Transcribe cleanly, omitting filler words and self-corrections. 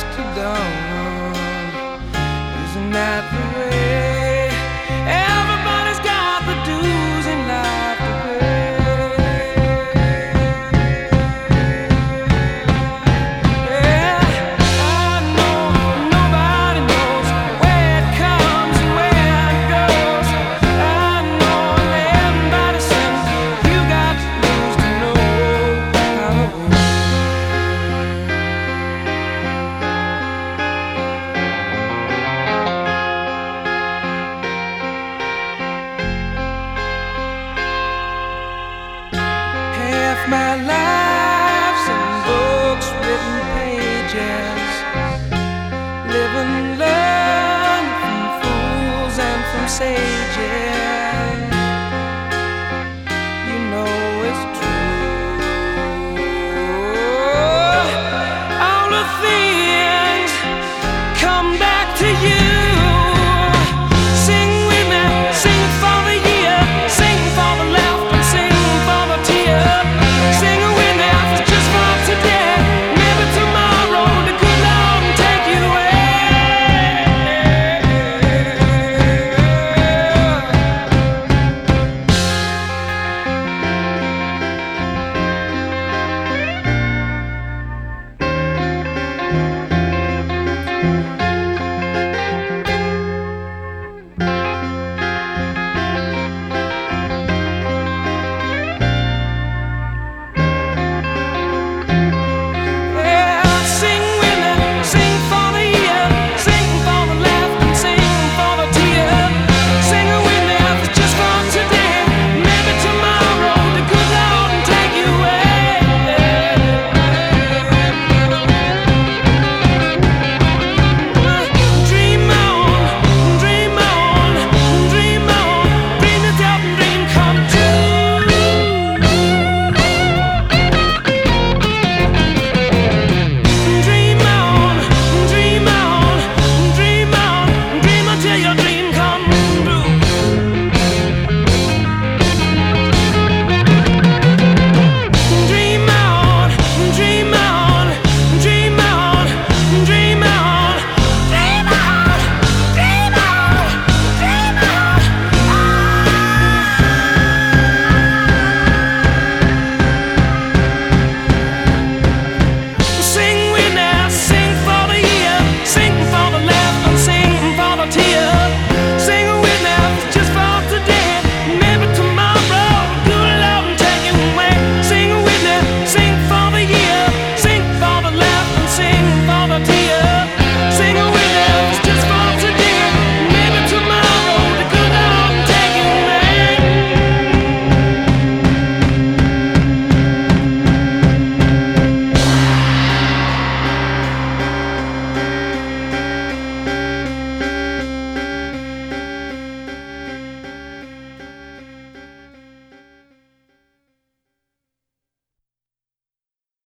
to dawn. Isn't that the way? Everybody's got the dues in life to pay. Yeah, I know nobody knows where it comes and where it goes. I know everybody says you got to lose to know how it works. Half my life's in books, written pages, live and learn from fools and from sages.